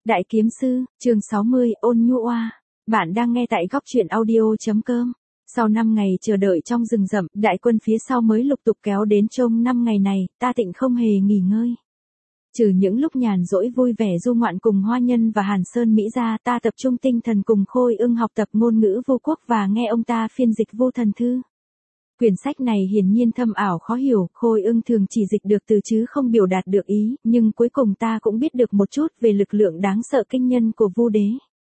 Đại kiếm sư, chương 60, ôn nhu oa. Bạn đang nghe tại góc truyện audio.com. Sau 5 ngày chờ đợi trong rừng rậm, đại quân phía sau mới lục tục kéo đến. Trong 5 ngày này, ta Tịnh không hề nghỉ ngơi. Trừ những lúc nhàn rỗi vui vẻ du ngoạn cùng Hoa Nhân và Hàn Sơn Mỹ ra, ta tập trung tinh thần cùng Khôi Ưng học tập ngôn ngữ vô quốc và nghe ông ta phiên dịch vô thần thư. Quyển sách này hiển nhiên thâm ảo khó hiểu, Khôi Ưng thường chỉ dịch được từ chứ không biểu đạt được ý, nhưng cuối cùng ta cũng biết được một chút về lực lượng đáng sợ kinh nhân của Vu Đế.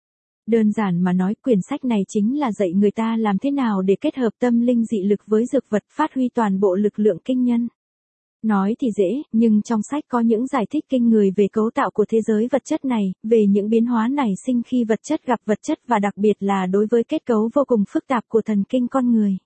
Đơn giản mà nói, quyển sách này chính là dạy người ta làm thế nào để kết hợp tâm linh dị lực với dược vật, phát huy toàn bộ lực lượng kinh nhân. Nói thì dễ, nhưng trong sách có những giải thích kinh người về cấu tạo của thế giới vật chất này, về những biến hóa nảy sinh khi vật chất gặp vật chất và đặc biệt là đối với kết cấu vô cùng phức tạp của thần kinh con người.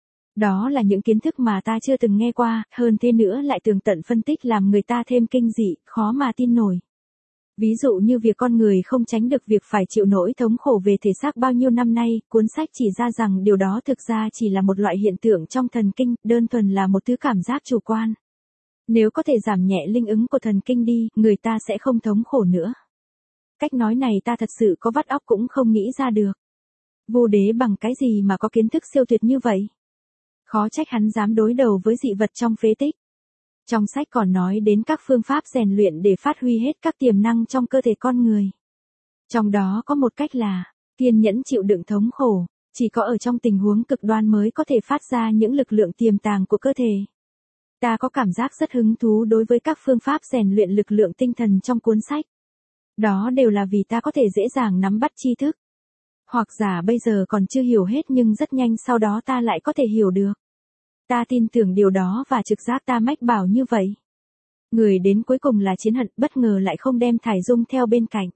Đó là những kiến thức mà ta chưa từng nghe qua, hơn thế nữa lại tường tận phân tích làm người ta thêm kinh dị, khó mà tin nổi. Ví dụ như việc con người không tránh được việc phải chịu nỗi thống khổ về thể xác bao nhiêu năm nay, cuốn sách chỉ ra rằng điều đó thực ra chỉ là một loại hiện tượng trong thần kinh, đơn thuần là một thứ cảm giác chủ quan. Nếu có thể giảm nhẹ linh ứng của thần kinh đi, người ta sẽ không thống khổ nữa. Cách nói này ta thật sự có vắt óc cũng không nghĩ ra được. Vu Đế bằng cái gì mà có kiến thức siêu tuyệt như vậy? Khó trách hắn dám đối đầu với dị vật trong phế tích. Trong sách còn nói đến các phương pháp rèn luyện để phát huy hết các tiềm năng trong cơ thể con người. Trong đó có một cách là kiên nhẫn chịu đựng thống khổ, chỉ có ở trong tình huống cực đoan mới có thể phát ra những lực lượng tiềm tàng của cơ thể. Ta có cảm giác rất hứng thú đối với các phương pháp rèn luyện lực lượng tinh thần trong cuốn sách. Đó đều là vì ta có thể dễ dàng nắm bắt tri thức. Hoặc giả bây giờ còn chưa hiểu hết nhưng rất nhanh sau đó ta lại có thể hiểu được. Ta tin tưởng điều đó và trực giác ta mách bảo như vậy. Người đến cuối cùng là Chiến Hận, bất ngờ lại không đem Thải Dung theo bên cạnh.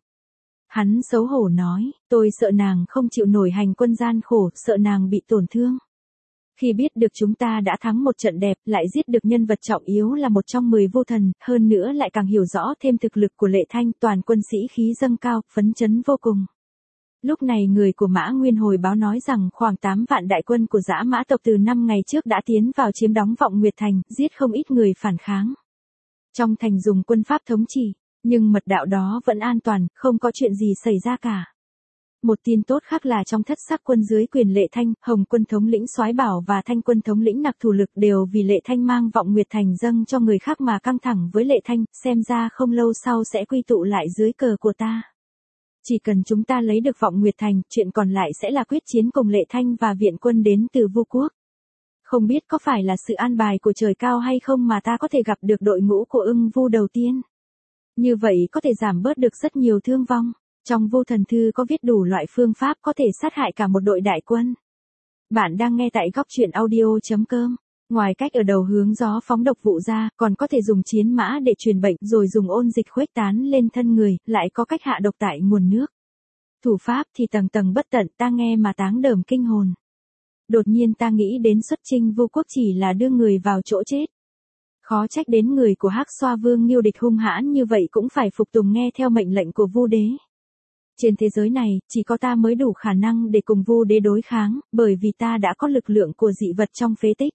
Hắn xấu hổ nói, tôi sợ nàng không chịu nổi hành quân gian khổ, sợ nàng bị tổn thương. Khi biết được chúng ta đã thắng một trận đẹp, lại giết được nhân vật trọng yếu là một trong 10 vô thần, hơn nữa lại càng hiểu rõ thêm thực lực của Lệ Thanh, toàn quân sĩ khí dâng cao, phấn chấn vô cùng. Lúc này người của Mã Nguyên hồi báo nói rằng khoảng 8 vạn đại quân của Dã Mã tộc từ 5 ngày trước đã tiến vào chiếm đóng Vọng Nguyệt Thành, giết không ít người phản kháng. Trong thành dùng quân pháp thống trị, nhưng mật đạo đó vẫn an toàn, không có chuyện gì xảy ra cả. Một tin tốt khác là trong thất sắc quân dưới quyền Lệ Thanh, Hồng quân thống lĩnh Soái Bảo và Thanh quân thống lĩnh Nặc Thủ Lực đều vì Lệ Thanh mang Vọng Nguyệt Thành dâng cho người khác mà căng thẳng với Lệ Thanh, xem ra không lâu sau sẽ quy tụ lại dưới cờ của ta. Chỉ cần chúng ta lấy được Vọng Nguyệt Thành, chuyện còn lại sẽ là quyết chiến cùng Lệ Thanh và viện quân đến từ Vu Quốc. Không biết có phải là sự an bài của trời cao hay không mà ta có thể gặp được đội ngũ của Ưng Vu đầu tiên. Như vậy có thể giảm bớt được rất nhiều thương vong. Trong Vô Thần Thư có viết đủ loại phương pháp có thể sát hại cả một đội đại quân. Bạn đang nghe tại góc truyện audio.com. Ngoài cách ở đầu hướng gió phóng độc vụ ra, còn có thể dùng chiến mã để truyền bệnh rồi dùng ôn dịch khuếch tán lên thân người, lại có cách hạ độc tại nguồn nước. Thủ pháp thì tầng tầng bất tận, ta nghe mà táng đờm kinh hồn. Đột nhiên ta nghĩ đến xuất chinh Vu Quốc chỉ là đưa người vào chỗ chết. Khó trách đến người của Hắc Xoa Vương Nghiêu Địch hung hãn như vậy cũng phải phục tùng nghe theo mệnh lệnh của Vu Đế. Trên thế giới này, chỉ có ta mới đủ khả năng để cùng Vu Đế đối kháng, bởi vì ta đã có lực lượng của dị vật trong phế tích.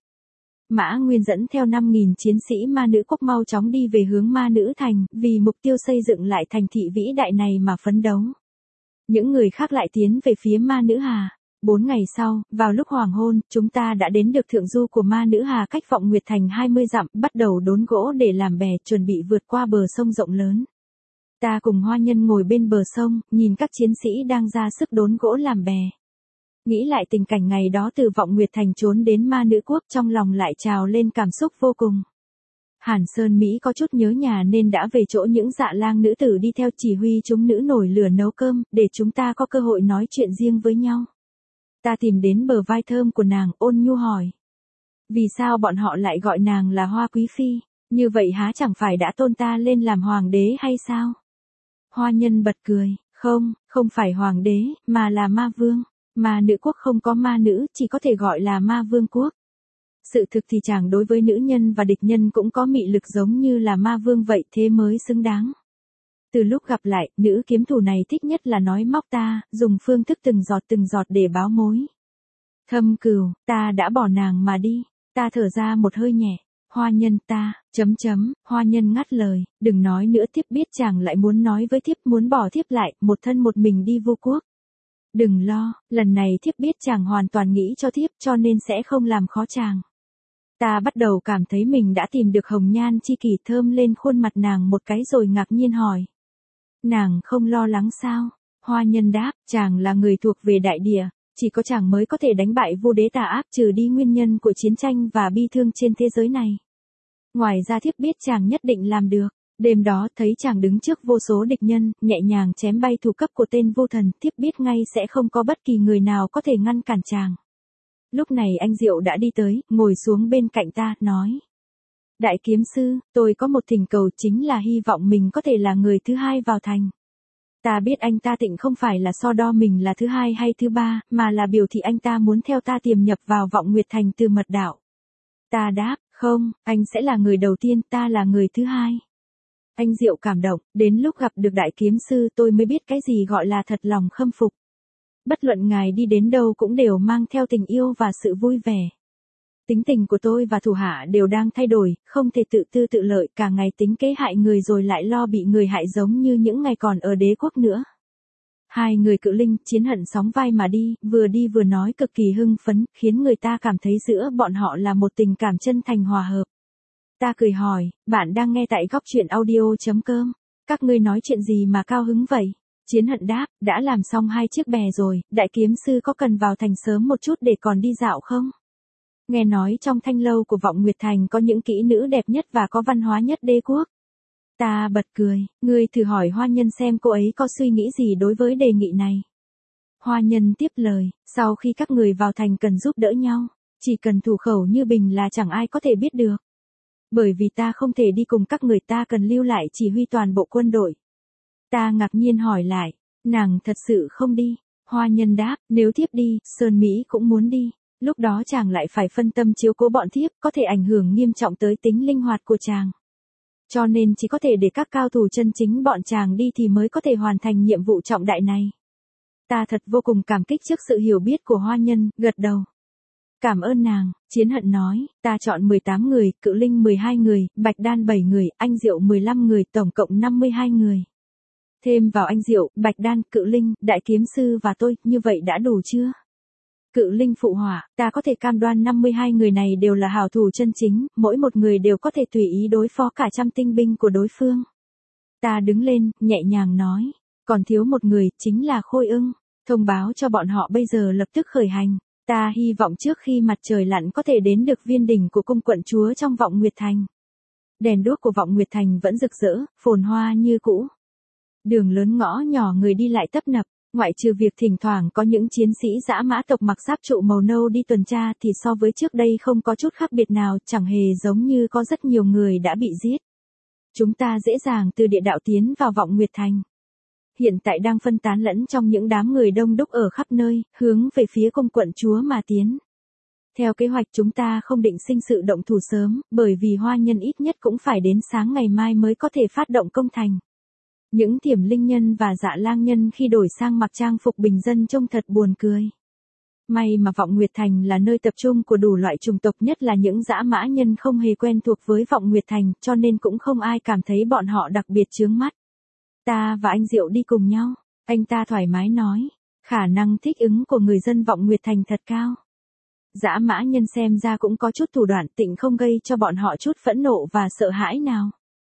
Mã Nguyên dẫn theo 5.000 chiến sĩ ma nữ quốc mau chóng đi về hướng Ma Nữ Thành, vì mục tiêu xây dựng lại thành thị vĩ đại này mà phấn đấu. Những người khác lại tiến về phía Ma Nữ Hà. 4 ngày sau, vào lúc hoàng hôn, chúng ta đã đến được thượng du của Ma Nữ Hà cách Vọng Nguyệt Thành 20 dặm, bắt đầu đốn gỗ để làm bè, chuẩn bị vượt qua bờ sông rộng lớn. Ta cùng Hoa Nhân ngồi bên bờ sông, nhìn các chiến sĩ đang ra sức đốn gỗ làm bè. Nghĩ lại tình cảnh ngày đó từ Vọng Nguyệt Thành trốn đến Ma Nữ Quốc, trong lòng lại trào lên cảm xúc vô cùng. Hàn Sơn Mỹ có chút nhớ nhà nên đã về chỗ những dạ lang nữ tử đi theo chỉ huy chúng nữ nổi lửa nấu cơm, để chúng ta có cơ hội nói chuyện riêng với nhau. Ta tìm đến bờ vai thơm của nàng, ôn nhu hỏi. Vì sao bọn họ lại gọi nàng là Hoa Quý Phi, như vậy há chẳng phải đã tôn ta lên làm hoàng đế hay sao? Hoa Nhân bật cười, không phải hoàng đế, mà là ma vương. Ma Nữ Quốc không có ma nữ, chỉ có thể gọi là Ma Vương Quốc. Sự thực thì chàng đối với nữ nhân và địch nhân cũng có mị lực giống như là ma vương vậy, thế mới xứng đáng. Từ lúc gặp lại, nữ kiếm thủ này thích nhất là nói móc ta, dùng phương thức từng giọt để báo mối. Thâm Cừu, ta đã bỏ nàng mà đi. Ta thở ra một hơi nhẹ. Hoa nhân ta, Hoa nhân ngắt lời, đừng nói nữa, thiếp biết chàng lại muốn nói với thiếp, muốn bỏ thiếp lại, một thân một mình đi vô quốc. Đừng lo, lần này thiếp biết chàng hoàn toàn nghĩ cho thiếp, cho nên sẽ không làm khó chàng. Ta bắt đầu cảm thấy mình đã tìm được hồng nhan chi kỷ, thơm lên khuôn mặt nàng một cái rồi ngạc nhiên hỏi. Nàng không lo lắng sao? Hoa nhân đáp, chàng là người thuộc về đại địa, chỉ có chàng mới có thể đánh bại vua đế tà ác, trừ đi nguyên nhân của chiến tranh và bi thương trên thế giới này. Ngoài ra thiếp biết chàng nhất định làm được. Đêm đó thấy chàng đứng trước vô số địch nhân, nhẹ nhàng chém bay thủ cấp của tên vô thần, thiếp biết ngay sẽ không có bất kỳ người nào có thể ngăn cản chàng. Lúc này anh Diệu đã đi tới, ngồi xuống bên cạnh ta, nói. Đại kiếm sư, tôi có một thỉnh cầu, chính là hy vọng mình có thể là người thứ hai vào thành. Ta biết anh ta Tịnh không phải là so đo mình là thứ hai hay thứ ba, mà là biểu thị anh ta muốn theo ta tiềm nhập vào Vọng Nguyệt Thành từ mật đạo. Ta đáp, không, anh sẽ là người đầu tiên, ta là người thứ hai. Anh Diệu cảm động, đến lúc gặp được đại kiếm sư tôi mới biết cái gì gọi là thật lòng khâm phục. Bất luận ngài đi đến đâu cũng đều mang theo tình yêu và sự vui vẻ. Tính tình của tôi và thủ hạ đều đang thay đổi, không thể tự tư tự lợi, cả ngày tính kế hại người rồi lại lo bị người hại giống như những ngày còn ở đế quốc nữa. Hai người Cự Linh, Chiến Hận sóng vai mà đi vừa nói cực kỳ hưng phấn, khiến người ta cảm thấy giữa bọn họ là một tình cảm chân thành hòa hợp. Ta cười hỏi, bạn đang nghe tại Góc Truyện Audio.com, các ngươi nói chuyện gì mà cao hứng vậy? Chiến Hận đáp, đã làm xong 2 chiếc bè rồi, đại kiếm sư có cần vào thành sớm một chút để còn đi dạo không? Nghe nói trong thanh lâu của Vọng Nguyệt Thành có những kỹ nữ đẹp nhất và có văn hóa nhất đế quốc. Ta bật cười, ngươi thử hỏi Hoa nhân xem cô ấy có suy nghĩ gì đối với đề nghị này. Hoa nhân tiếp lời, sau khi các người vào thành cần giúp đỡ nhau, chỉ cần thủ khẩu như bình là chẳng ai có thể biết được. Bởi vì ta không thể đi cùng các người, ta cần lưu lại chỉ huy toàn bộ quân đội. Ta ngạc nhiên hỏi lại, nàng thật sự không đi? Hoa nhân đáp, nếu thiếp đi, Sơn Mỹ cũng muốn đi. Lúc đó chàng lại phải phân tâm chiếu cố bọn thiếp, có thể ảnh hưởng nghiêm trọng tới tính linh hoạt của chàng. Cho nên chỉ có thể để các cao thủ chân chính bọn chàng đi thì mới có thể hoàn thành nhiệm vụ trọng đại này. Ta thật vô cùng cảm kích trước sự hiểu biết của Hoa nhân, gật đầu. Cảm ơn nàng, Chiến Hận nói, ta chọn 18 người, Cự Linh 12 người, Bạch Đan 7 người, anh Diệu 15 người, tổng cộng 52 người. Thêm vào anh Diệu, Bạch Đan, Cự Linh, Đại Kiếm Sư và tôi, như vậy đã đủ chưa? Cự Linh phụ họa, ta có thể cam đoan 52 người này đều là hảo thủ chân chính, mỗi một người đều có thể tùy ý đối phó cả trăm tinh binh của đối phương. Ta đứng lên, nhẹ nhàng nói, còn thiếu một người, chính là Khôi Ưng, thông báo cho bọn họ bây giờ lập tức khởi hành. Ta hy vọng trước khi mặt trời lặn có thể đến được viên đỉnh của cung quận chúa trong Vọng Nguyệt Thành. Đèn đuốc của Vọng Nguyệt Thành vẫn rực rỡ, phồn hoa như cũ. Đường lớn ngõ nhỏ người đi lại tấp nập, ngoại trừ việc thỉnh thoảng có những chiến sĩ dã mã tộc mặc giáp trụ màu nâu đi tuần tra thì so với trước đây không có chút khác biệt nào, chẳng hề giống như có rất nhiều người đã bị giết. Chúng ta dễ dàng từ địa đạo tiến vào Vọng Nguyệt Thành. Hiện tại đang phân tán lẫn trong những đám người đông đúc ở khắp nơi, hướng về phía cung quận chúa mà tiến. Theo kế hoạch chúng ta không định sinh sự động thủ sớm, bởi vì Hoa nhân ít nhất cũng phải đến sáng ngày mai mới có thể phát động công thành. Những Thiểm Linh nhân và Dạ Lang nhân khi đổi sang mặc trang phục bình dân trông thật buồn cười. May mà Vọng Nguyệt Thành là nơi tập trung của đủ loại chủng tộc, nhất là những dã mã nhân không hề quen thuộc với Vọng Nguyệt Thành, cho nên cũng không ai cảm thấy bọn họ đặc biệt chướng mắt. Ta và anh Diệu đi cùng nhau, anh ta thoải mái nói, khả năng thích ứng của người dân Vọng Nguyệt Thành thật cao. Dã mã nhân xem ra cũng có chút thủ đoạn, Tịnh không gây cho bọn họ chút phẫn nộ và sợ hãi nào.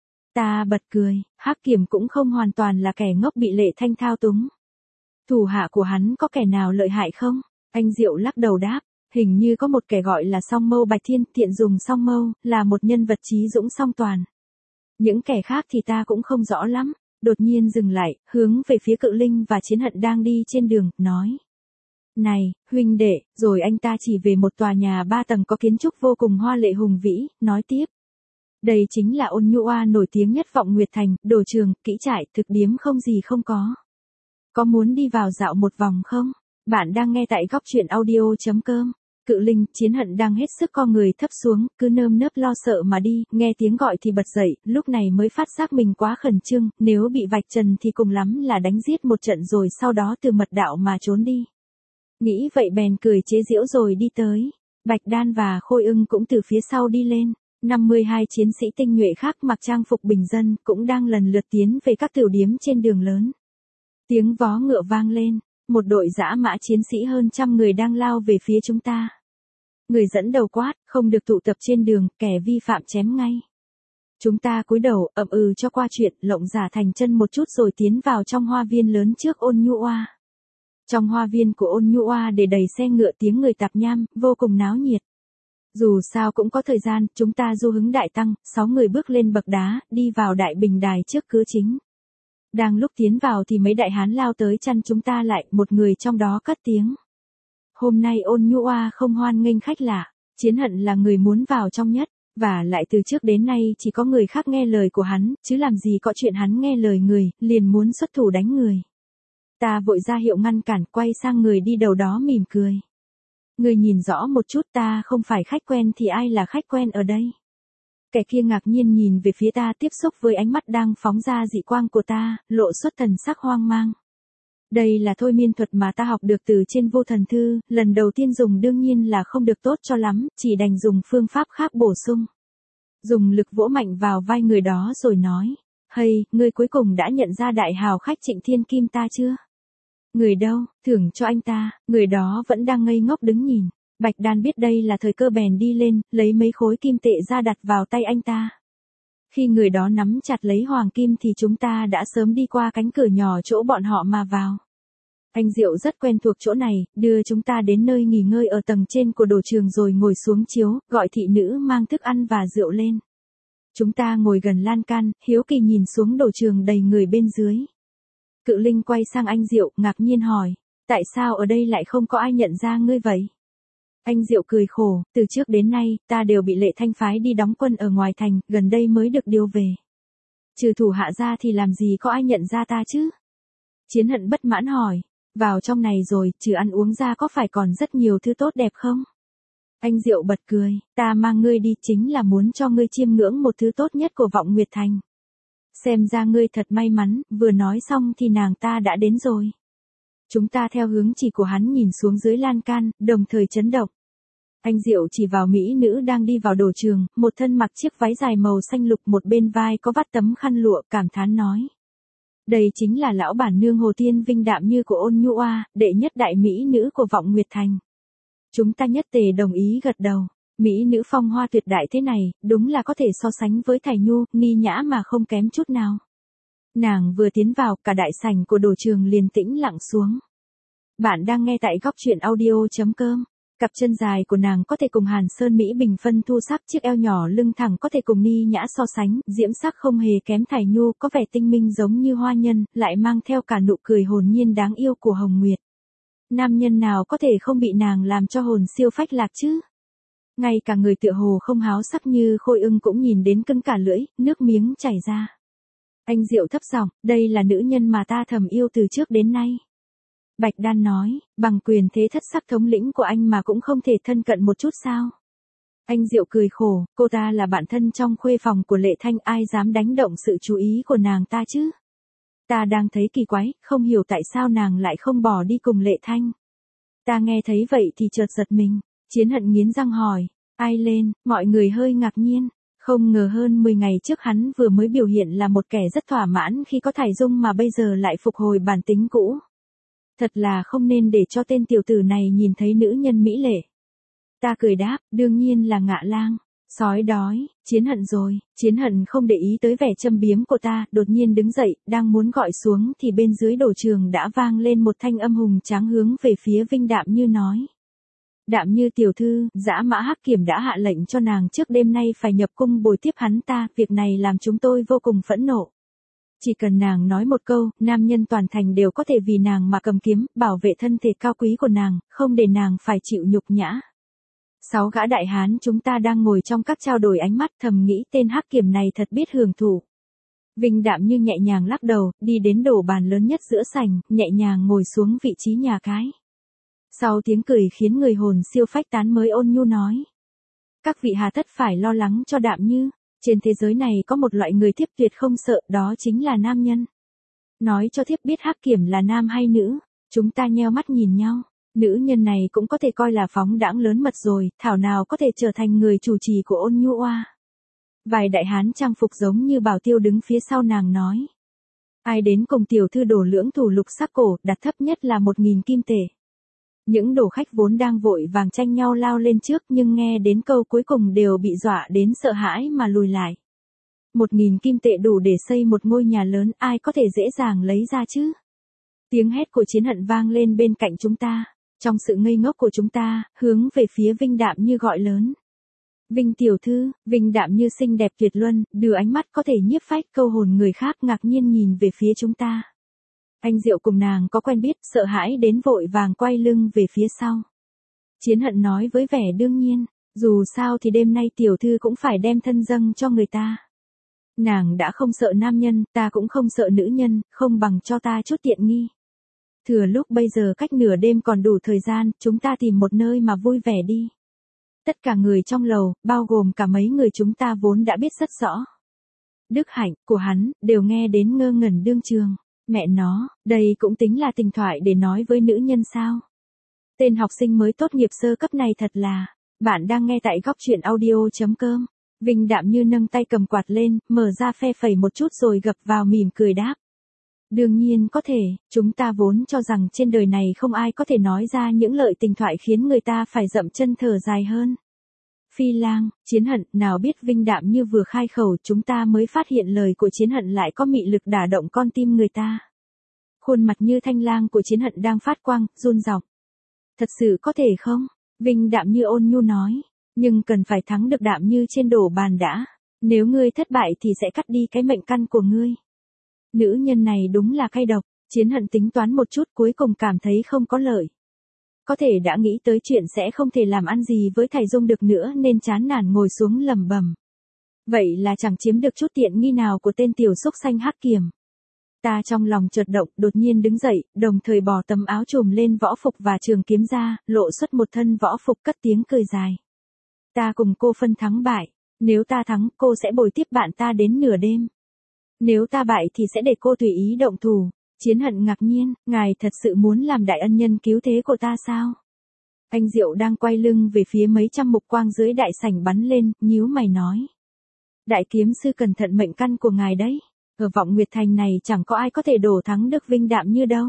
Ta bật cười, Hắc Kiểm cũng không hoàn toàn là kẻ ngốc bị Lệ Thanh thao túng. Thủ hạ của hắn có kẻ nào lợi hại không? Anh Diệu lắc đầu đáp, hình như có một kẻ gọi là Song Mâu Bạch Thiên, Tiện dùng Song Mâu, là một nhân vật trí dũng song toàn. Những kẻ khác thì ta cũng không rõ lắm. Đột nhiên dừng lại, hướng về phía Cự Linh và Chiến Hận đang đi trên đường, nói. Này, huynh đệ, rồi anh ta chỉ về một tòa nhà 3 tầng có kiến trúc vô cùng hoa lệ hùng vĩ, nói tiếp. Đây chính là Ôn Nhu Oa nổi tiếng nhất Vọng Nguyệt Thành, đồ trường, kỹ trại, thực điếm không gì không có. Có muốn đi vào dạo một vòng không? Bạn đang nghe tại Góc Truyện Audio.com. Cự Linh, Chiến Hận đang hết sức co người thấp xuống, cứ nơm nớp lo sợ mà đi, nghe tiếng gọi thì bật dậy, lúc này mới phát giác mình quá khẩn trương, nếu bị vạch trần thì cùng lắm là đánh giết một trận rồi sau đó từ mật đạo mà trốn đi. Nghĩ vậy bèn cười chế giễu rồi đi tới. Bạch Đan và Khôi Ưng cũng từ phía sau đi lên. 52 chiến sĩ tinh nhuệ khác mặc trang phục bình dân cũng đang lần lượt tiến về các tiểu điếm trên đường lớn. Tiếng vó ngựa vang lên, một đội dã mã chiến sĩ hơn 100 người đang lao về phía chúng ta. Người dẫn đầu quát, không được tụ tập trên đường, kẻ vi phạm chém ngay. Chúng ta cúi đầu, ậm ừ cho qua chuyện, lộng giả thành chân một chút rồi tiến vào trong hoa viên lớn trước Ôn Nhu Oa. Trong hoa viên của Ôn Nhu Oa để đầy xe ngựa tiếng người tạp nham, vô cùng náo nhiệt. Dù sao cũng có thời gian, chúng ta du hứng đại tăng, 6 người bước lên bậc đá, đi vào đại bình đài trước cửa chính. Đang lúc tiến vào thì mấy đại hán lao tới chăn chúng ta lại, một người trong đó cất tiếng. Hôm nay Ôn Nhu Oa không hoan nghênh khách lạ, Chiến Hận là người muốn vào trong nhất, và lại từ trước đến nay chỉ có người khác nghe lời của hắn, chứ làm gì có chuyện hắn nghe lời người, liền muốn xuất thủ đánh người. Ta vội ra hiệu ngăn cản, quay sang người đi đầu đó mỉm cười. Người nhìn rõ một chút, ta không phải khách quen thì ai là khách quen ở đây? Kẻ kia ngạc nhiên nhìn về phía ta, tiếp xúc với ánh mắt đang phóng ra dị quang của ta, lộ xuất thần sắc hoang mang. Đây là thôi miên thuật mà ta học được từ trên Vô Thần Thư, lần đầu tiên dùng đương nhiên là không được tốt cho lắm, chỉ đành dùng phương pháp khác bổ sung. Dùng lực vỗ mạnh vào vai người đó rồi nói, hay, ngươi cuối cùng đã nhận ra đại hào khách Trịnh Thiên Kim ta chưa? Người đâu, thưởng cho anh ta, người đó vẫn đang ngây ngốc đứng nhìn. Bạch Đan biết đây là thời cơ bèn đi lên, lấy mấy khối kim tệ ra đặt vào tay anh ta. Khi người đó nắm chặt lấy hoàng kim thì chúng ta đã sớm đi qua cánh cửa nhỏ chỗ bọn họ mà vào. Anh Diệu rất quen thuộc chỗ này, đưa chúng ta đến nơi nghỉ ngơi ở tầng trên của đồ trường rồi ngồi xuống chiếu, gọi thị nữ mang thức ăn và rượu lên. Chúng ta ngồi gần lan can, hiếu kỳ nhìn xuống đồ trường đầy người bên dưới. Cự Linh quay sang anh Diệu, ngạc nhiên hỏi, tại sao ở đây lại không có ai nhận ra ngươi vậy? Anh Diệu cười khổ, từ trước đến nay, ta đều bị Lệ Thanh phái đi đóng quân ở ngoài thành, gần đây mới được điều về. Trừ thủ hạ ra thì làm gì có ai nhận ra ta chứ? Chiến Hận bất mãn hỏi, vào trong này rồi, trừ ăn uống ra có phải còn rất nhiều thứ tốt đẹp không? Anh Diệu bật cười, ta mang ngươi đi chính là muốn cho ngươi chiêm ngưỡng một thứ tốt nhất của Vọng Nguyệt Thành. Xem ra ngươi thật may mắn, vừa nói xong thì nàng ta đã đến rồi. Chúng ta theo hướng chỉ của hắn nhìn xuống dưới lan can, đồng thời chấn động. Anh Diệu chỉ vào mỹ nữ đang đi vào đồ trường, một thân mặc chiếc váy dài màu xanh lục, một bên vai có vắt tấm khăn lụa, cảm thán nói. Đây chính là lão bản nương Hồ Tiên Vinh Đạm Như của Ôn Nhu Oa, đệ nhất đại mỹ nữ của Vọng Nguyệt Thành. Chúng ta nhất tề đồng ý gật đầu. Mỹ nữ phong hoa tuyệt đại thế này, đúng là có thể so sánh với Thải Nhu, ni nhã mà không kém chút nào. Nàng vừa tiến vào, cả đại sảnh của đồ trường liền tĩnh lặng xuống. Bạn đang nghe tại góc truyện audio.com. Cặp chân dài của nàng có thể cùng Hàn Sơn Mỹ Bình phân thu sắc, chiếc eo nhỏ lưng thẳng có thể cùng ni nhã so sánh, diễm sắc không hề kém Thải Nhu, có vẻ tinh minh giống như hoa nhân, lại mang theo cả nụ cười hồn nhiên đáng yêu của Hồng Nguyệt. Nam nhân nào có thể không bị nàng làm cho hồn siêu phách lạc chứ? Ngay cả người tựa hồ không háo sắc như Khôi Ưng cũng nhìn đến cứng cả lưỡi, nước miếng chảy ra. Anh Diệu thấp giọng, đây là nữ nhân mà ta thầm yêu từ trước đến nay. Bạch Đan nói, bằng quyền thế thất sắc thống lĩnh của anh mà cũng không thể thân cận một chút sao? Anh Diệu cười khổ, cô ta là bạn thân trong khuê phòng của Lệ Thanh, ai dám đánh động sự chú ý của nàng ta chứ? Ta đang thấy kỳ quái, không hiểu tại sao nàng lại không bỏ đi cùng Lệ Thanh. Ta nghe thấy vậy thì chợt giật mình. Chiến Hận nghiến răng hỏi, ai lên? Mọi người hơi ngạc nhiên. Không ngờ hơn 10 ngày trước hắn vừa mới biểu hiện là một kẻ rất thỏa mãn khi có Thải Dung mà bây giờ lại phục hồi bản tính cũ. Thật là không nên để cho tên tiểu tử này nhìn thấy nữ nhân mỹ lệ. Ta cười đáp, đương nhiên là Ngạ Lang. Sói đói, Chiến Hận rồi. Chiến Hận không để ý tới vẻ châm biếm của ta, đột nhiên đứng dậy, đang muốn gọi xuống thì bên dưới đồ trường đã vang lên một thanh âm hùng tráng hướng về phía Vinh Đạm Như nói. Đạm Như tiểu thư, dã mã Hắc Kiểm đã hạ lệnh cho nàng trước đêm nay phải nhập cung bồi tiếp hắn ta, việc này làm chúng tôi vô cùng phẫn nộ. Chỉ cần nàng nói một câu, nam nhân toàn thành đều có thể vì nàng mà cầm kiếm, bảo vệ thân thể cao quý của nàng, không để nàng phải chịu nhục nhã. 6 gã đại hán chúng ta đang ngồi trong các trao đổi ánh mắt, thầm nghĩ tên Hắc Kiểm này thật biết hưởng thụ. Vinh Đạm Như nhẹ nhàng lắc đầu, đi đến đổ bàn lớn nhất giữa sảnh, nhẹ nhàng ngồi xuống vị trí nhà cái. Sau tiếng cười khiến người hồn siêu phách tán mới ôn nhu nói. Các vị hà tất phải lo lắng cho Đạm Như, trên thế giới này có một loại người thiếp tuyệt không sợ, đó chính là nam nhân. Nói cho thiếp biết Hắc Kiểm là nam hay nữ, chúng ta nheo mắt nhìn nhau. Nữ nhân này cũng có thể coi là phóng đãng lớn mật rồi, thảo nào có thể trở thành người chủ trì của Ôn Nhu Oa. Vài đại hán trang phục giống như bảo tiêu đứng phía sau nàng nói. Ai đến cùng tiểu thư đổ lưỡng thủ lục sắc cổ, đặt thấp nhất là 1.000 kim tệ. Những đồ khách vốn đang vội vàng tranh nhau lao lên trước nhưng nghe đến câu cuối cùng đều bị dọa đến sợ hãi mà lùi lại. 1.000 kim tệ đủ để xây một ngôi nhà lớn, ai có thể dễ dàng lấy ra chứ? Tiếng hét của Chiến Hận vang lên bên cạnh chúng ta. Trong sự ngây ngốc của chúng ta, hướng về phía Vinh Đạm Như gọi lớn. Vinh tiểu thư, Vinh Đạm Như xinh đẹp tuyệt luân, đưa ánh mắt có thể nhiếp phách câu hồn người khác ngạc nhiên nhìn về phía chúng ta. Anh Diệu cùng nàng có quen biết, sợ hãi đến vội vàng quay lưng về phía sau. Chiến Hận nói với vẻ đương nhiên, dù sao thì đêm nay tiểu thư cũng phải đem thân dâng cho người ta. Nàng đã không sợ nam nhân, ta cũng không sợ nữ nhân, không bằng cho ta chút tiện nghi. Thừa lúc bây giờ cách nửa đêm còn đủ thời gian, chúng ta tìm một nơi mà vui vẻ đi. Tất cả người trong lầu, bao gồm cả mấy người chúng ta vốn đã biết rất rõ. Đức hạnh của hắn, đều nghe đến ngơ ngẩn đương trường. Mẹ nó, đây cũng tính là tình thoại để nói với nữ nhân sao? Tên học sinh mới tốt nghiệp sơ cấp này thật là. Bạn đang nghe tại góc truyện audio.com. Vinh Đạm Như nâng tay cầm quạt lên, mở ra phe phẩy một chút rồi gập vào mỉm cười đáp. Đương nhiên có thể, chúng ta vốn cho rằng trên đời này không ai có thể nói ra những lời tình thoại khiến người ta phải dậm chân thở dài hơn. Phi Lang, Chiến Hận, nào biết Vinh Đạm Như vừa khai khẩu chúng ta mới phát hiện lời của Chiến Hận lại có mị lực đả động con tim người ta. Khuôn mặt như thanh lang của Chiến Hận đang phát quang, run rọc. Thật sự có thể không? Vinh Đạm Như ôn nhu nói, nhưng cần phải thắng được Đạm Như trên đổ bàn đã. Nếu ngươi thất bại thì sẽ cắt đi cái mệnh căn của ngươi. Nữ nhân này đúng là cay độc, Chiến Hận tính toán một chút cuối cùng cảm thấy không có lợi. Có thể đã nghĩ tới chuyện sẽ không thể làm ăn gì với Thải Dung được nữa nên chán nản ngồi xuống lẩm bẩm. Vậy là chẳng chiếm được chút tiện nghi nào của tên tiểu xúc xanh Hắc Kiểm. Ta trong lòng chợt động, đột nhiên đứng dậy, đồng thời bỏ tấm áo trùm lên võ phục và trường kiếm ra, lộ xuất một thân võ phục cất tiếng cười dài. Ta cùng cô phân thắng bại, nếu ta thắng cô sẽ bồi tiếp bạn ta đến nửa đêm. Nếu ta bại thì sẽ để cô tùy ý động thủ. Chiến Hận ngạc nhiên, ngài thật sự muốn làm đại ân nhân cứu thế của ta sao? Anh Diệu đang quay lưng về phía mấy trăm mục quang dưới đại sảnh bắn lên, nhíu mày nói. Đại kiếm sư cẩn thận mệnh căn của ngài đấy. Ở Vọng Nguyệt Thành này chẳng có ai có thể đổ thắng được Vinh Đạm Như đâu.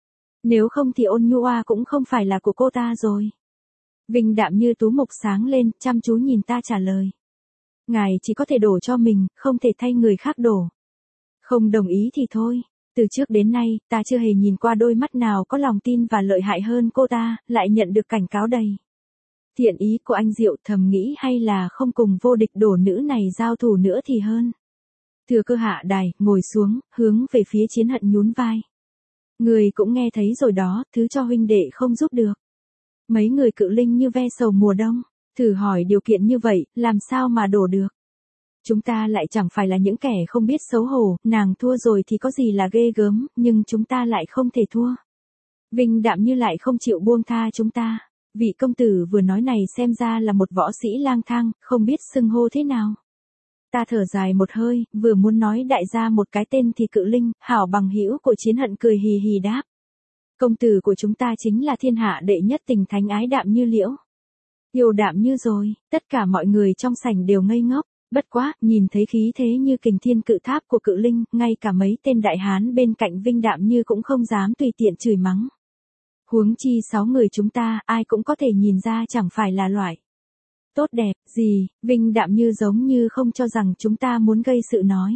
Nếu không thì Ôn Nhu Oa cũng không phải là của cô ta rồi. Vinh Đạm Như tú mục sáng lên, chăm chú nhìn ta trả lời. Ngài chỉ có thể đổ cho mình, không thể thay người khác đổ. Không đồng ý thì thôi. Từ trước đến nay, ta chưa hề nhìn qua đôi mắt nào có lòng tin và lợi hại hơn cô ta, lại nhận được cảnh cáo đầy. Thiện ý của anh Diệu thầm nghĩ hay là không cùng vô địch đổ nữ này giao thủ nữa thì hơn. Thừa cơ hạ đài, ngồi xuống, hướng về phía Chiến Hận nhún vai. Người cũng nghe thấy rồi đó, thứ cho huynh đệ không giúp được. Mấy người cự linh như ve sầu mùa đông, thử hỏi điều kiện như vậy, làm sao mà đổ được. Chúng ta lại chẳng phải là những kẻ không biết xấu hổ, nàng thua rồi thì có gì là ghê gớm, nhưng chúng ta lại không thể thua. Vinh Đạm Như lại không chịu buông tha chúng ta. Vị công tử vừa nói này xem ra là một võ sĩ lang thang, không biết xưng hô thế nào. Ta thở dài một hơi, vừa muốn nói đại gia một cái tên thì cự linh, hảo bằng hữu của Chiến Hận cười hì hì đáp. Công tử của chúng ta chính là thiên hạ đệ nhất tình thánh ái Đạm Như Liễu. Yêu Đạm Như rồi, tất cả mọi người trong sảnh đều ngây ngốc. Bất quá, nhìn thấy khí thế như kình thiên cự tháp của cự linh, ngay cả mấy tên đại hán bên cạnh Vinh Đạm Như cũng không dám tùy tiện chửi mắng. Huống chi 6 người chúng ta, ai cũng có thể nhìn ra chẳng phải là loại tốt đẹp gì. Vinh Đạm Như giống như không cho rằng chúng ta muốn gây sự nói.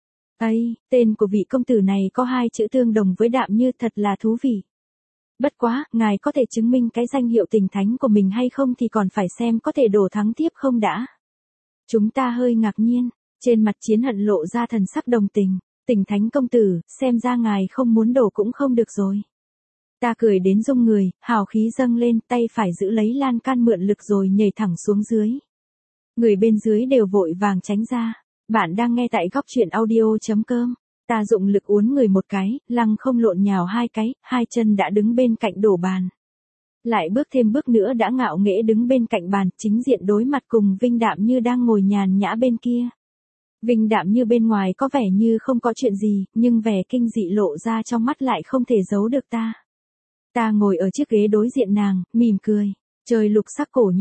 Ây, tên của vị công tử này có 2 chữ tương đồng với Đạm Như, thật là thú vị. Bất quá, ngài có thể chứng minh cái danh hiệu tình thánh của mình hay không thì còn phải xem có thể đổ thắng tiếp không đã. Chúng ta hơi ngạc nhiên, trên mặt Chiến Hận lộ ra thần sắc đồng tình. Tình thánh công tử, xem ra ngài không muốn đổ cũng không được rồi. Ta cười đến rung người, hào khí dâng lên, tay phải giữ lấy lan can mượn lực rồi nhảy thẳng xuống dưới. Người bên dưới đều vội vàng tránh ra. Bạn đang nghe tại góc truyện audio.com. Ta dụng lực uốn người một cái, lăng không lộn nhào 2 cái, 2 chân đã đứng bên cạnh đổ bàn. Lại bước thêm bước nữa đã ngạo nghễ đứng bên cạnh bàn, chính diện đối mặt cùng Vinh Đạm Như đang ngồi nhàn nhã bên kia. Vinh Đạm Như bên ngoài có vẻ như không có chuyện gì, nhưng vẻ kinh dị lộ ra trong mắt lại không thể giấu được ta. Ta ngồi ở chiếc ghế đối diện nàng, mỉm cười. Trời lục sắc cổ nhé.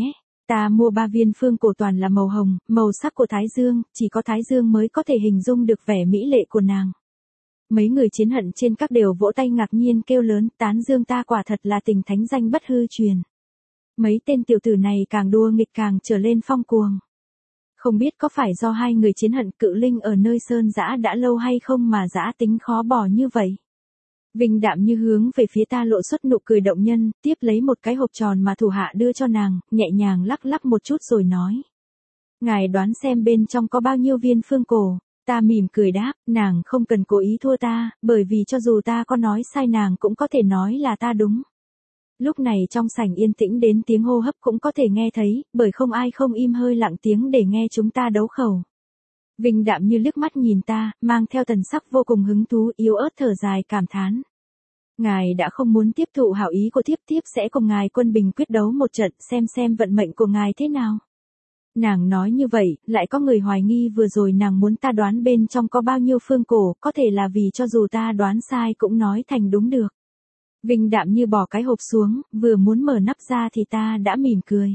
Ta mua 3 viên phương cổ toàn là màu hồng, màu sắc của Thái Dương, chỉ có Thái Dương mới có thể hình dung được vẻ mỹ lệ của nàng. Mấy người chiến hận trên các đều vỗ tay ngạc nhiên kêu lớn, tán dương ta quả thật là tình thánh danh bất hư truyền. Mấy tên tiểu tử này càng đua nghịch càng trở lên phong cuồng. Không biết có phải do hai người chiến hận cự linh ở nơi sơn dã đã lâu hay không mà dã tính khó bỏ như vậy. Vinh đạm như hướng về phía ta lộ xuất nụ cười động nhân, tiếp lấy một cái hộp tròn mà thủ hạ đưa cho nàng, nhẹ nhàng lắc lắc một chút rồi nói. Ngài đoán xem bên trong có bao nhiêu viên phương cổ. Ta mỉm cười đáp, nàng không cần cố ý thua ta, bởi vì cho dù ta có nói sai nàng cũng có thể nói là ta đúng. Lúc này trong sảnh yên tĩnh đến tiếng hô hấp cũng có thể nghe thấy, bởi không ai không im hơi lặng tiếng để nghe chúng ta đấu khẩu. Vinh đạm như liếc mắt nhìn ta, mang theo thần sắc vô cùng hứng thú, yếu ớt thở dài cảm thán. Ngài đã không muốn tiếp thụ hảo ý của thiếp, thiếp sẽ cùng ngài quân bình quyết đấu một trận, xem vận mệnh của ngài thế nào. Nàng nói như vậy, lại có người hoài nghi vừa rồi nàng muốn ta đoán bên trong có bao nhiêu phương cổ, có thể là vì cho dù ta đoán sai cũng nói thành đúng được. Vinh đạm như bỏ cái hộp xuống, vừa muốn mở nắp ra thì ta đã mỉm cười.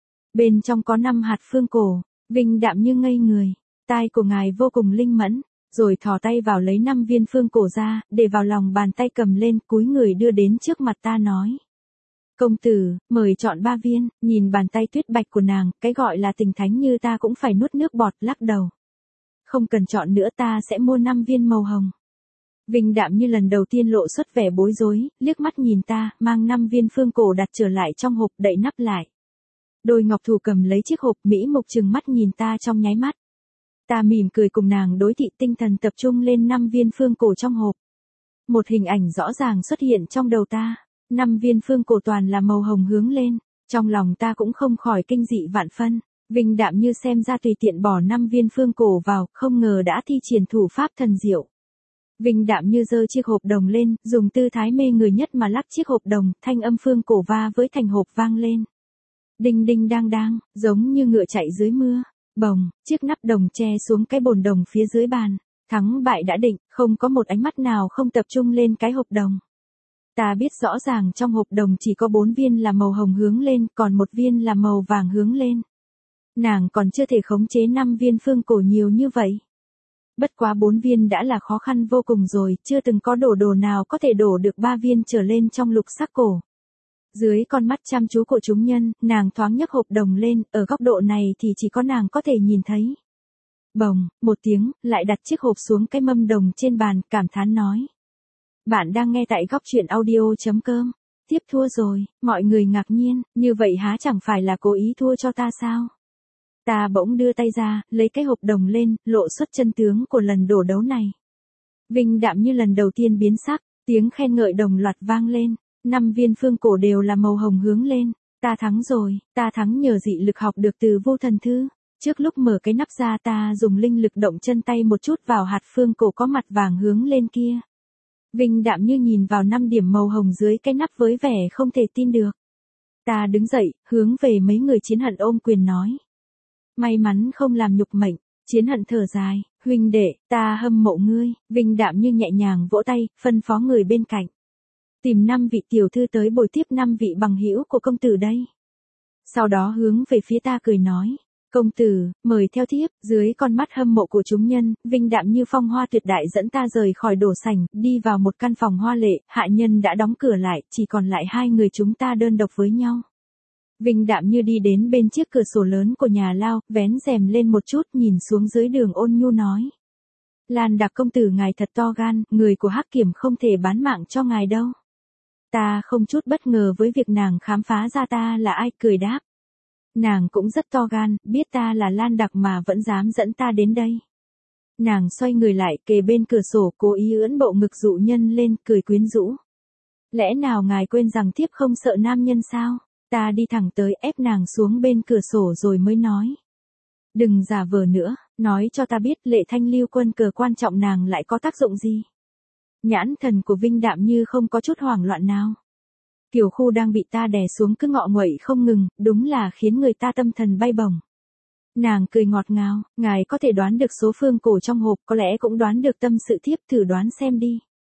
Bên trong có 5 hạt phương cổ, Vinh đạm như ngây người, tai của ngài vô cùng linh mẫn, rồi thò tay vào lấy 5 viên phương cổ ra, để vào lòng bàn tay cầm lên, cúi người đưa đến trước mặt ta nói. Công tử, mời chọn 3 viên, nhìn bàn tay tuyết bạch của nàng, cái gọi là tình thánh như ta cũng phải nuốt nước bọt lắc đầu. Không cần chọn nữa, ta sẽ mua 5 viên màu hồng. Vinh đạm như lần đầu tiên lộ xuất vẻ bối rối, liếc mắt nhìn ta, mang 5 viên phương cổ đặt trở lại trong hộp, đậy nắp lại. Đôi ngọc thủ cầm lấy chiếc hộp, mỹ mục trừng mắt nhìn ta trong nháy mắt. Ta mỉm cười cùng nàng đối thị, tinh thần tập trung lên 5 viên phương cổ trong hộp. Một hình ảnh rõ ràng xuất hiện trong đầu ta. 5 viên phương cổ toàn là màu hồng hướng lên, trong lòng ta cũng không khỏi kinh dị vạn phân. Vinh đạm như xem ra tùy tiện bỏ 5 viên phương cổ vào, không ngờ đã thi triển thủ pháp thần diệu. Vinh đạm như giơ chiếc hộp đồng lên, dùng tư thái mê người nhất mà lắc chiếc hộp đồng, thanh âm phương cổ va với thành hộp vang lên. Đinh đinh đang đang, giống như ngựa chạy dưới mưa. Bồng, chiếc nắp đồng che xuống cái bồn đồng phía dưới bàn. Thắng bại đã định, không có một ánh mắt nào không tập trung lên cái hộp đồng. Ta biết rõ ràng trong hộp đồng chỉ có 4 viên là màu hồng hướng lên, còn 1 viên là màu vàng hướng lên. Nàng còn chưa thể khống chế 5 viên phương cổ nhiều như vậy. Bất quá 4 viên đã là khó khăn vô cùng rồi, chưa từng có đồ nào có thể đổ được 3 viên trở lên trong lục sắc cổ. Dưới con mắt chăm chú của chúng nhân, nàng thoáng nhấc hộp đồng lên, ở góc độ này thì chỉ có nàng có thể nhìn thấy. Bồng, một tiếng, lại đặt chiếc hộp xuống cái mâm đồng trên bàn, cảm thán nói. Bạn đang nghe tại góc truyện audio.com. Tiếp thua rồi, mọi người ngạc nhiên, như vậy há chẳng phải là cố ý thua cho ta sao? Ta bỗng đưa tay ra, lấy cái hộp đồng lên, lộ xuất chân tướng của lần đổ đấu này. Vinh đạm như lần đầu tiên biến sắc, tiếng khen ngợi đồng loạt vang lên, 5 viên phương cổ đều là màu hồng hướng lên. Ta thắng rồi, ta thắng nhờ dị lực học được từ vô thần thư. Trước lúc mở cái nắp ra ta dùng linh lực động chân tay một chút vào hạt phương cổ có mặt vàng hướng lên kia. Vinh đạm như nhìn vào 5 điểm màu hồng dưới cái nắp với vẻ không thể tin được. Ta đứng dậy, hướng về mấy người chiến hận ôm quyền nói. May mắn không làm nhục mệnh, chiến hận thở dài, huynh đệ, ta hâm mộ ngươi. Vinh đạm như nhẹ nhàng vỗ tay, phân phó người bên cạnh. Tìm 5 vị tiểu thư tới bồi tiếp 5 vị bằng hữu của công tử đây. Sau đó hướng về phía ta cười nói. Công tử, mời theo thiếp. Dưới con mắt hâm mộ của chúng nhân, Vinh đạm như phong hoa tuyệt đại dẫn ta rời khỏi đổ sảnh, đi vào một căn phòng hoa lệ, hạ nhân đã đóng cửa lại, chỉ còn lại 2 người chúng ta đơn độc với nhau. Vinh đạm như đi đến bên chiếc cửa sổ lớn của nhà lao, vén rèm lên một chút nhìn xuống dưới đường ôn nhu nói. Lan Đạc công tử ngài thật to gan, người của Hắc Kiểm không thể bán mạng cho ngài đâu. Ta không chút bất ngờ với việc nàng khám phá ra ta là ai, cười đáp. Nàng cũng rất to gan, biết ta là Lan Đạc mà vẫn dám dẫn ta đến đây. Nàng xoay người lại kề bên cửa sổ, cố ý ưỡn bộ ngực dụ nhân lên, cười quyến rũ. Lẽ nào ngài quên rằng thiếp không sợ nam nhân sao? Ta đi thẳng tới ép nàng xuống bên cửa sổ rồi mới nói. Đừng giả vờ nữa, nói cho ta biết Lệ Thanh Lưu quân cờ quan trọng nàng lại có tác dụng gì? Nhãn thần của Vinh đạm như không có chút hoảng loạn nào. Kiều Khu đang bị ta đè xuống cứ ngọ nguậy không ngừng, đúng là khiến người ta tâm thần bay bổng. Nàng cười ngọt ngào, ngài có thể đoán được số phương cổ trong hộp, có lẽ cũng đoán được tâm sự thiếp, thử đoán xem đi.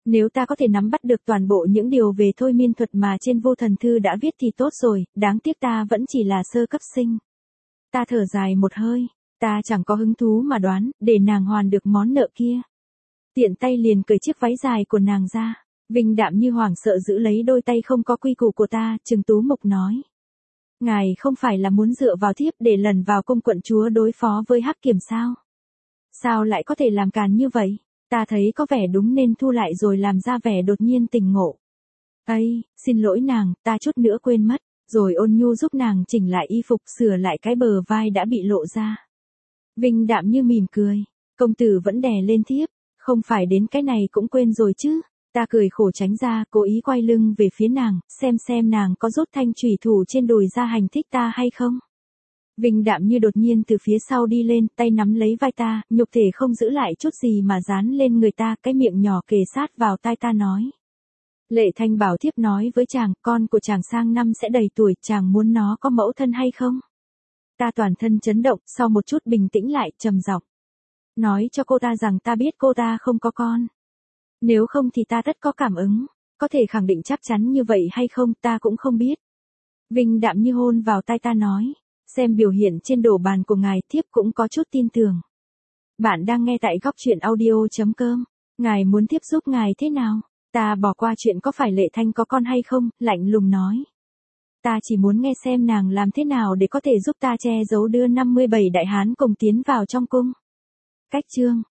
Nếu ta có thể nắm bắt được toàn bộ những điều về thôi miên thuật mà trên vô thần thư đã viết thì tốt rồi, đáng tiếc ta vẫn chỉ là sơ cấp sinh. Ta thở dài một hơi, ta chẳng có hứng thú mà đoán, để nàng hoàn được món nợ kia. Tiện tay liền cởi chiếc váy dài của nàng ra. Vinh đạm như hoảng sợ giữ lấy đôi tay không có quy củ của ta, Trừng Tú Mục nói. Ngài không phải là muốn dựa vào thiếp để lần vào cung quận chúa đối phó với Hắc Kiểm sao? Sao lại có thể làm càn như vậy? Ta thấy có vẻ đúng nên thu lại rồi làm ra vẻ đột nhiên tỉnh ngộ. Ây, xin lỗi nàng, ta chút nữa quên mất, rồi ôn nhu giúp nàng chỉnh lại y phục sửa lại cái bờ vai đã bị lộ ra. Vinh đạm như mỉm cười, công tử vẫn đè lên thiếp, không phải đến cái này cũng quên rồi chứ. Ta cười khổ tránh ra, cố ý quay lưng về phía nàng, xem nàng có rút thanh chủy thủ trên đùi ra hành thích ta hay không. Vinh đạm như đột nhiên từ phía sau đi lên, tay nắm lấy vai ta, nhục thể không giữ lại chút gì mà dán lên người ta, cái miệng nhỏ kề sát vào tai ta nói. Lệ Thanh bảo thiếp nói với chàng, con của chàng sang năm sẽ đầy tuổi, chàng muốn nó có mẫu thân hay không? Ta toàn thân chấn động, sau một chút bình tĩnh lại, trầm giọng. Nói cho cô ta rằng ta biết cô ta không có con. Nếu không thì ta tất có cảm ứng, có thể khẳng định chắc chắn như vậy hay không ta cũng không biết. Vinh đạm như hôn vào tai ta nói, xem biểu hiện trên đổ bàn của ngài thiếp cũng có chút tin tưởng. Bạn đang nghe tại góc truyện audio.com, ngài muốn thiếp giúp ngài thế nào? Ta bỏ qua chuyện có phải Lệ Thanh có con hay không, lạnh lùng nói. Ta chỉ muốn nghe xem nàng làm thế nào để có thể giúp ta che giấu đưa 57 đại hán cùng tiến vào trong cung. Cách chương